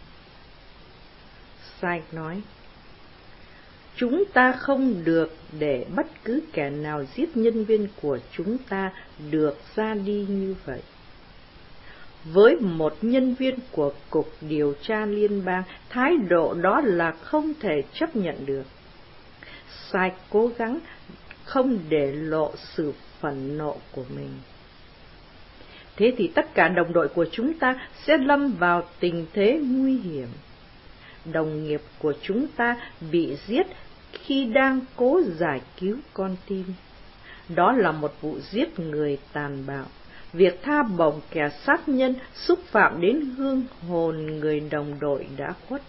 [SPEAKER 1] Sachs nói. Chúng ta không được để bất cứ kẻ nào giết nhân viên của chúng ta được ra đi như vậy. Với một nhân viên của Cục Điều tra Liên bang, thái độ đó là không thể chấp nhận được. Sachs cố gắng không để lộ sự phẫn nộ của mình. Thế thì tất cả đồng đội của chúng ta sẽ lâm vào tình thế nguy hiểm. Đồng nghiệp của chúng ta bị giết khi đang cố giải cứu con tin. Đó là một vụ giết người tàn bạo. Việc tha bổng kẻ sát nhân xúc phạm đến hương hồn người đồng đội đã khuất.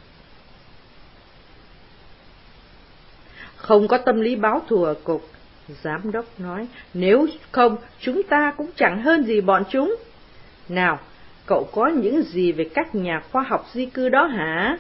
[SPEAKER 1] Không có tâm lý báo thù ở cục, giám đốc nói, nếu không chúng ta cũng chẳng hơn gì bọn chúng. Nào, Cậu có những gì về các nhà khoa học di cư đó hả?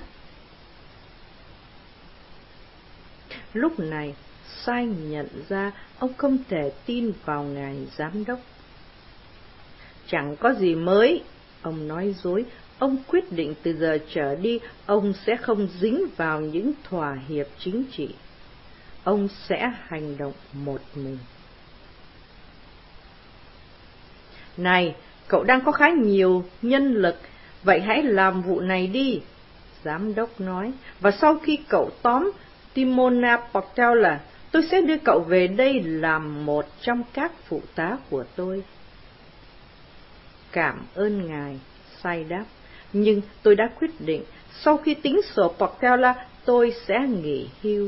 [SPEAKER 1] Lúc này, Sai nhận ra ông không thể tin vào ngài giám đốc. Chẳng có gì mới, ông nói dối. Ông quyết định từ giờ trở đi, ông sẽ không dính vào những thỏa hiệp chính trị. Ông sẽ hành động một mình. Này, cậu đang có khá nhiều nhân lực, vậy hãy làm vụ này đi, giám đốc nói. Và sau khi cậu tóm Timona Portela, tôi sẽ đưa cậu về đây làm một trong các phụ tá của tôi. Cảm ơn ngài, Sai đáp, nhưng tôi đã quyết định, sau khi tính sổ Portela, tôi sẽ nghỉ hưu.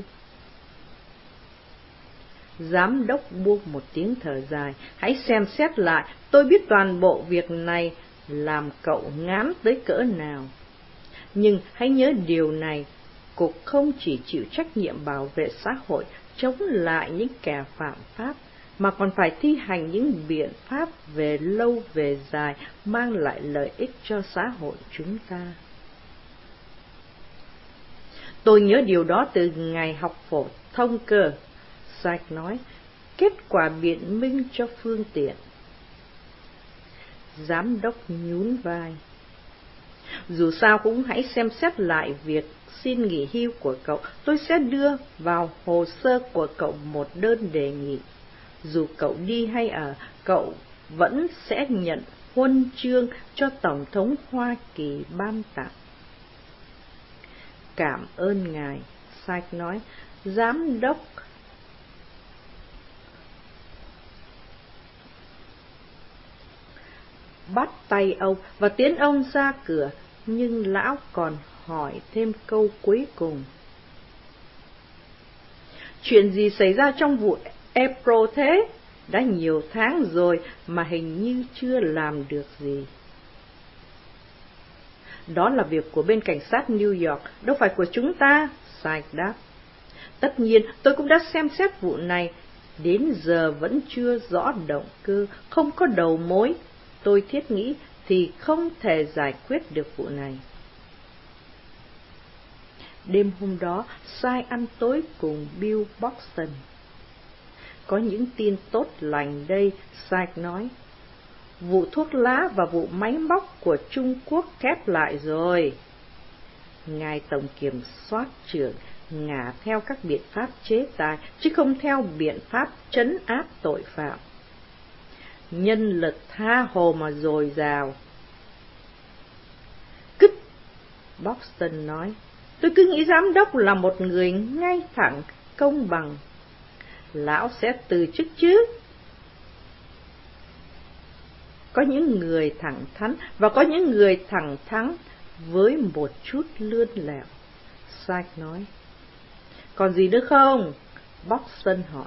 [SPEAKER 1] Giám đốc buông một tiếng thở dài. Hãy xem xét lại, tôi biết toàn bộ việc này làm cậu ngán tới cỡ nào. Nhưng hãy nhớ điều này, Cục không chỉ chịu trách nhiệm bảo vệ xã hội, chống lại những kẻ phạm pháp, mà còn phải thi hành những biện pháp về lâu về dài mang lại lợi ích cho xã hội chúng ta. Tôi nhớ điều đó từ ngày học phổ thông cơ, Sachs nói, kết quả biện minh cho phương tiện. Giám đốc nhún vai. Dù sao cũng hãy xem xét lại việc xin nghỉ hưu của cậu. Tôi sẽ đưa vào hồ sơ của cậu một đơn đề nghị. Dù cậu đi hay ở, cậu vẫn sẽ nhận huân chương cho Tổng thống Hoa Kỳ ban tặng. Cảm ơn ngài, Sachs nói. Giám đốc bắt tay ông và tiến ông ra cửa, nhưng lão còn hỏi thêm câu cuối cùng. Chuyện gì xảy ra trong vụ April thế? Đã nhiều tháng rồi mà hình như chưa làm được gì. Đó là việc của bên cảnh sát New York, đâu phải của chúng ta, Sachs đáp. Tất nhiên, tôi cũng đã xem xét vụ này, đến giờ vẫn chưa rõ động cơ, không có đầu mối. Tôi thiết nghĩ thì không thể giải quyết được vụ này. Đêm hôm đó, Sai ăn tối cùng Bill Buxton. Có những tin tốt lành đây, Sai nói. Vụ thuốc lá và vụ máy móc của Trung Quốc khép lại rồi. Ngài Tổng Kiểm soát trưởng ngả theo các biện pháp chế tài, chứ không theo biện pháp trấn áp tội phạm. Nhân lực tha hồ mà dồi dào. Cứt, Buxton nói. Tôi cứ nghĩ giám đốc là một người ngay thẳng, công bằng. Lão sẽ từ chức chứ? Có những người thẳng thắn và có những người thẳng thắn với một chút lươn lẹo, Sachs nói. Còn gì nữa không? Buxton hỏi.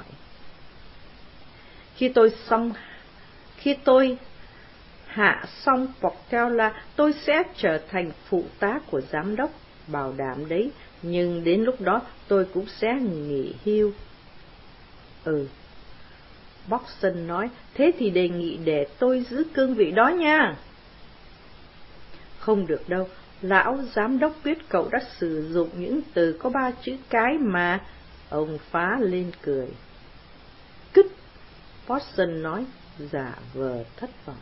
[SPEAKER 1] Khi tôi hạ xong Portela, tôi sẽ trở thành phụ tá của giám đốc, bảo đảm đấy, nhưng đến lúc đó tôi cũng sẽ nghỉ hưu. Buxton nói, thế thì đề nghị để tôi giữ cương vị đó nha. Không được đâu, lão giám đốc biết cậu đã sử dụng những từ có 3 chữ cái mà. Ông phá lên cười. Cứt, Buxton nói, giả vờ thất vọng.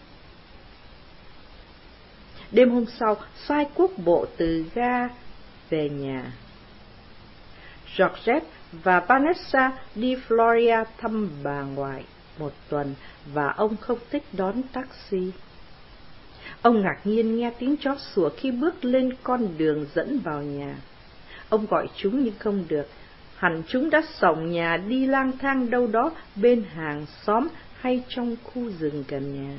[SPEAKER 1] Đêm hôm sau, Sai quốc bộ từ ga về nhà. Georgette và Vanessa đi Florida thăm bà ngoại một tuần, và ông không thích đón taxi. Ông ngạc nhiên nghe tiếng chó sủa khi bước lên con đường dẫn vào nhà. Ông gọi chúng nhưng không được, hẳn chúng đã xổng nhà đi lang thang đâu đó bên hàng xóm hay trong khu rừng gần nhà.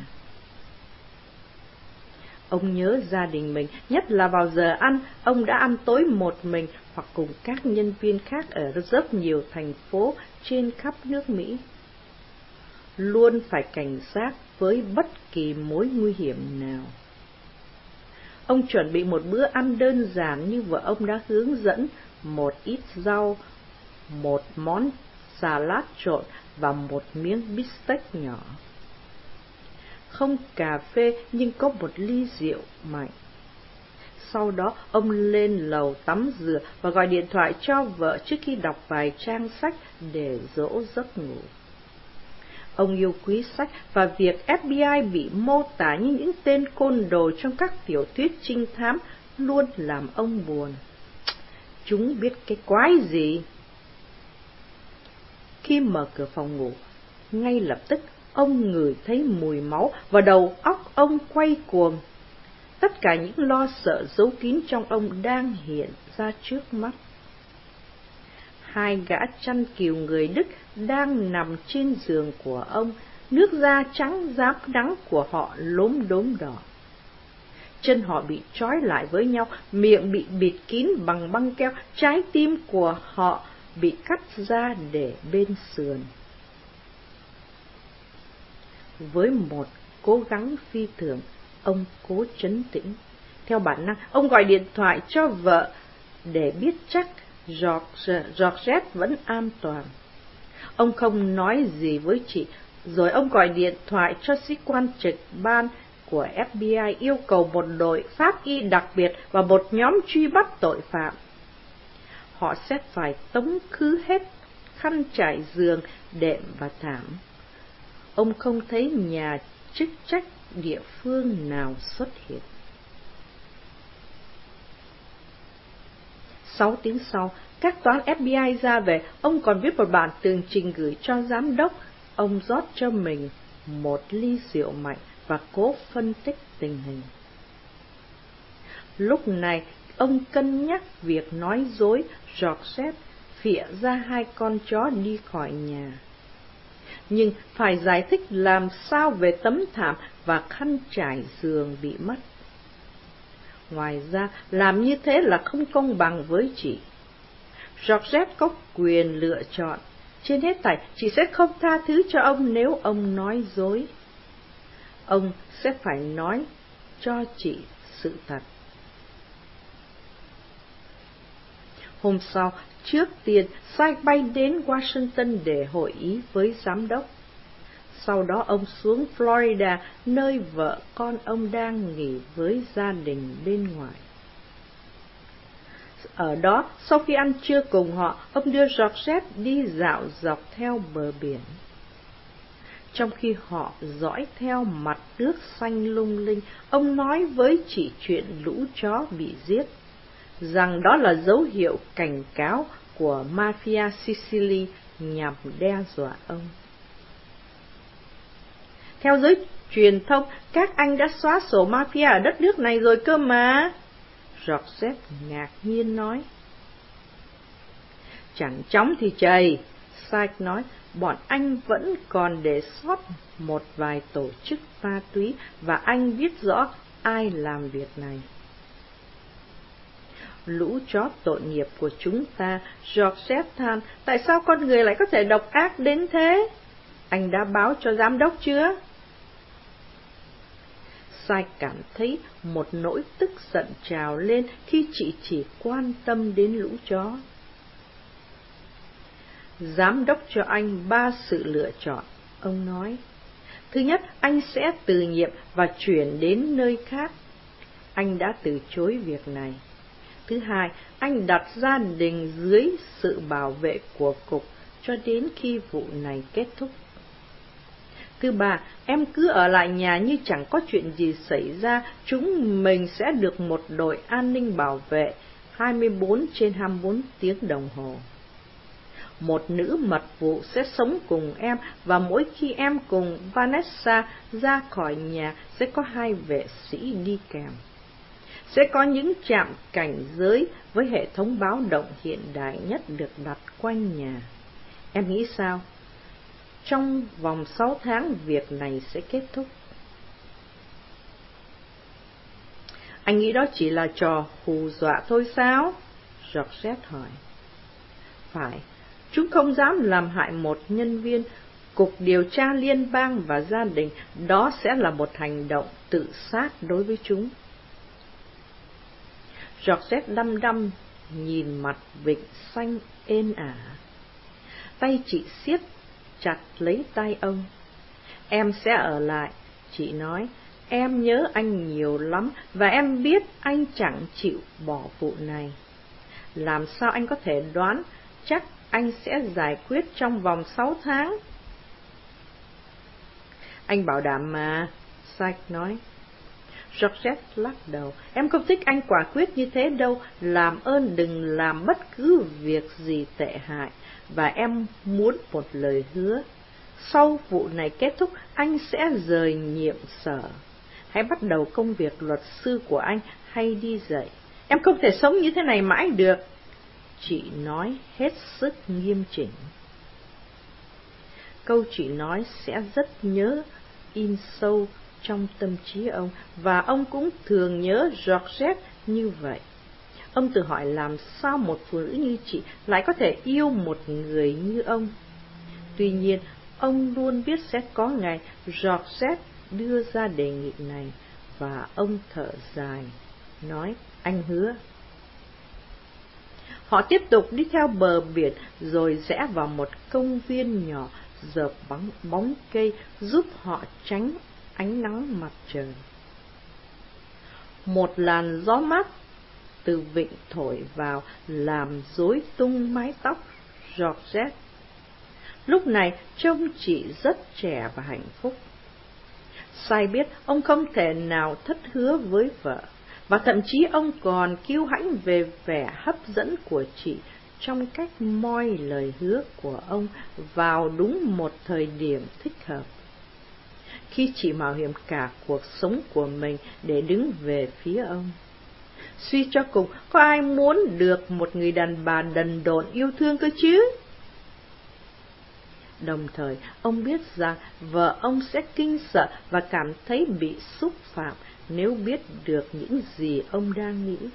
[SPEAKER 1] Ông nhớ gia đình mình, nhất là vào giờ ăn, ông đã ăn tối một mình hoặc cùng các nhân viên khác ở rất nhiều thành phố trên khắp nước Mỹ. Luôn phải cảnh giác với bất kỳ mối nguy hiểm nào. Ông chuẩn bị một bữa ăn đơn giản như vợ ông đã hướng dẫn, một ít rau, một món salad trộn và một miếng bít tết nhỏ. không cà phê nhưng có một ly rượu mạnh. Sau đó ông lên lầu tắm rửa và gọi điện thoại cho vợ trước khi đọc vài trang sách để dỗ giấc ngủ. Ông yêu quý sách và việc FBI bị mô tả như những tên côn đồ trong các tiểu thuyết trinh thám luôn làm ông buồn. Chúng biết cái quái gì? Khi mở cửa phòng ngủ, ngay lập tức ông ngửi thấy mùi máu và đầu óc ông quay cuồng. Tất cả những lo sợ giấu kín trong ông đang hiện ra trước mắt. Hai gã chăn cừu người Đức đang nằm trên giường của ông, nước da trắng rám nắng của họ lốm đốm đỏ. Chân họ bị trói lại với nhau, miệng bị bịt kín bằng băng keo, trái tim của họ bị cắt ra để bên sườn. Với một cố gắng phi thường, ông cố trấn tĩnh. Theo bản năng, ông gọi điện thoại cho vợ để biết chắc Georgette vẫn an toàn. Ông không nói gì với chị, rồi ông gọi điện thoại cho sĩ quan trực ban của FBI yêu cầu một đội pháp y đặc biệt và một nhóm truy bắt tội phạm. Họ sẽ phải tống khứ hết khăn trải giường, đệm và thảm. Ông không thấy nhà chức trách địa phương nào xuất hiện. 6 tiếng sau, các toán FBI ra về, ông còn viết một bản tường trình gửi cho giám đốc. Ông rót cho mình một ly rượu mạnh và cố phân tích tình hình. Lúc này, ông cân nhắc việc nói dối Georgette phịa ra 2 con chó đi khỏi nhà. Nhưng phải giải thích làm sao về tấm thảm và khăn trải giường bị mất. Ngoài ra, làm như thế là không công bằng với chị. Georgette có quyền lựa chọn. Trên hết thảy, chị sẽ không tha thứ cho ông nếu ông nói dối. Ông sẽ phải nói cho chị sự thật. Hôm sau, trước tiên, Sy bay đến Washington để hội ý với giám đốc. Sau đó ông xuống Florida, nơi vợ con ông đang nghỉ với gia đình bên ngoài. Ở đó, sau khi ăn trưa cùng họ, ông đưa Georgette đi dạo dọc theo bờ biển. Trong khi họ dõi theo mặt nước xanh lung linh, ông nói với chị chuyện lũ chó bị giết, rằng đó là dấu hiệu cảnh cáo của mafia Sicily nhằm đe dọa ông. Theo giới truyền thông, các anh đã xóa sổ mafia ở đất nước này rồi cơ mà. Georgette ngạc nhiên nói. Chẳng chóng thì chày, Sykes nói, bọn anh vẫn còn để sót một vài tổ chức ma túy và anh biết rõ ai làm việc này. Lũ chó tội nghiệp của chúng ta, Georgette than, tại sao con người lại có thể độc ác đến thế? Anh đã báo cho giám đốc chưa? Sykes cảm thấy một nỗi tức giận trào lên khi chị chỉ quan tâm đến lũ chó. Giám đốc cho anh 3 sự lựa chọn, ông nói. Thứ nhất, anh sẽ từ nhiệm và chuyển đến nơi khác. Anh đã từ chối việc này. Thứ hai, anh đặt gia đình dưới sự bảo vệ của cục cho đến khi vụ này kết thúc. Thứ ba, em cứ ở lại nhà như chẳng có chuyện gì xảy ra, chúng mình sẽ được một đội an ninh bảo vệ 24/24 tiếng đồng hồ. Một nữ mật vụ sẽ sống cùng em và mỗi khi em cùng Vanessa ra khỏi nhà sẽ có 2 vệ sĩ đi kèm. Sẽ có những trạm cảnh giới với hệ thống báo động hiện đại nhất được đặt quanh nhà. Em nghĩ sao? Trong vòng 6 tháng việc này sẽ kết thúc. Anh nghĩ đó chỉ là trò hù dọa thôi sao? Georgette hỏi. Phải, chúng không dám làm hại một nhân viên Cục Điều tra Liên bang và gia đình, đó sẽ là một hành động tự sát đối với chúng. Georgette đăm đăm nhìn mặt vịnh xanh êm ả. Tay chị siết chặt lấy tay ông. Em sẽ ở lại, Chị nói, em nhớ anh nhiều lắm và em biết anh chẳng chịu bỏ vụ này. Làm sao anh có thể đoán chắc anh sẽ giải quyết trong vòng 6 tháng? Anh bảo đảm mà, Sykes nói. Georgette lắc đầu, em không thích anh quả quyết như thế đâu, làm ơn đừng làm bất cứ việc gì tệ hại, và em muốn một lời hứa. Sau vụ này kết thúc, anh sẽ rời nhiệm sở. Hãy bắt đầu công việc luật sư của anh hay đi dạy. Em không thể sống như thế này mãi được, chị nói hết sức nghiêm chỉnh. Câu chị nói sẽ rất nhớ in sâu trong tâm trí ông, và ông cũng thường nhớ Georgette như vậy. Ông tự hỏi làm sao một phụ nữ như chị lại có thể yêu một người như ông. Tuy nhiên, ông luôn biết sẽ có ngày Georgette đưa ra đề nghị này, và ông thở dài, nói, anh hứa. Họ tiếp tục đi theo bờ biển, rồi rẽ vào một công viên nhỏ, dợp bóng cây giúp họ tránh ánh nắng mặt trời. Một làn gió mát từ vịnh thổi vào làm rối tung mái tóc Georgette. Lúc này trông chị rất trẻ và hạnh phúc. Sai biết ông không thể nào thất hứa với vợ, và thậm chí ông còn kiêu hãnh về vẻ hấp dẫn của chị trong cách moi lời hứa của ông vào đúng một thời điểm thích hợp. Khi chị mạo hiểm cả cuộc sống của mình để đứng về phía ông. Suy cho cùng, có ai muốn được một người đàn bà đần độn yêu thương cơ chứ? Đồng thời, ông biết rằng vợ ông sẽ kinh sợ và cảm thấy bị xúc phạm nếu biết được những gì ông đang nghĩ.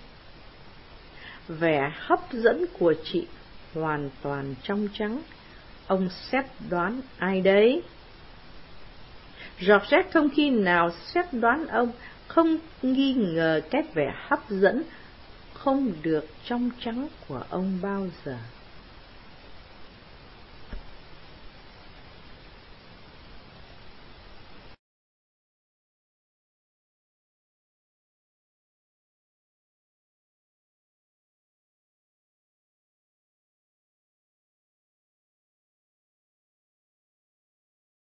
[SPEAKER 1] Vẻ hấp dẫn của chị hoàn toàn trong trắng. Ông xét đoán ai đấy? Georgette không khi nào xét đoán ông, không nghi ngờ cái vẻ hấp dẫn không được trong trắng của ông bao giờ.